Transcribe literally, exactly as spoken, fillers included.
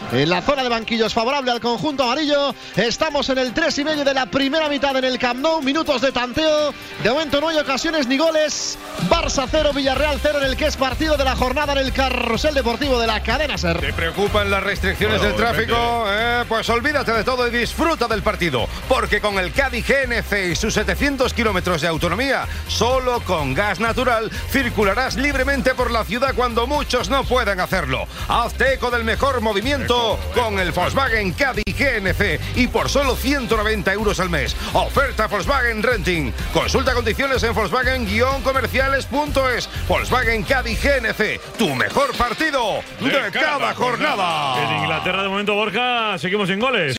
en la zona de banquillos favorable al conjunto amarillo. Estamos en el tres y medio de la primera mitad en el Camp Nou, minutos de tanteo. De momento no hay ocasiones ni goles. Barça cero, Villarreal cero en el que es partido de la jornada en el Carrusel Deportivo de la cadena SER. ¿Te preocupan las restricciones Bueno, del tráfico? Eh, pues olvídate de todo y disfruta del partido, porque con el Caddy G N C y sus setecientos kilómetros de autonomía, solo con gas natural, circularás libremente por la ciudad cuando muchos no puedan hacerlo. Hazte eco del mejor movimiento con el Volkswagen Caddy G N C y por solo ciento noventa euros al mes. Oferta Volkswagen Renting. Consulta condiciones en Volkswagen comerciales punto es. Volkswagen Caddy G N C, tu mejor partido de, de cada, cada jornada. En Inglaterra, de momento, Borja, seguimos sin goles.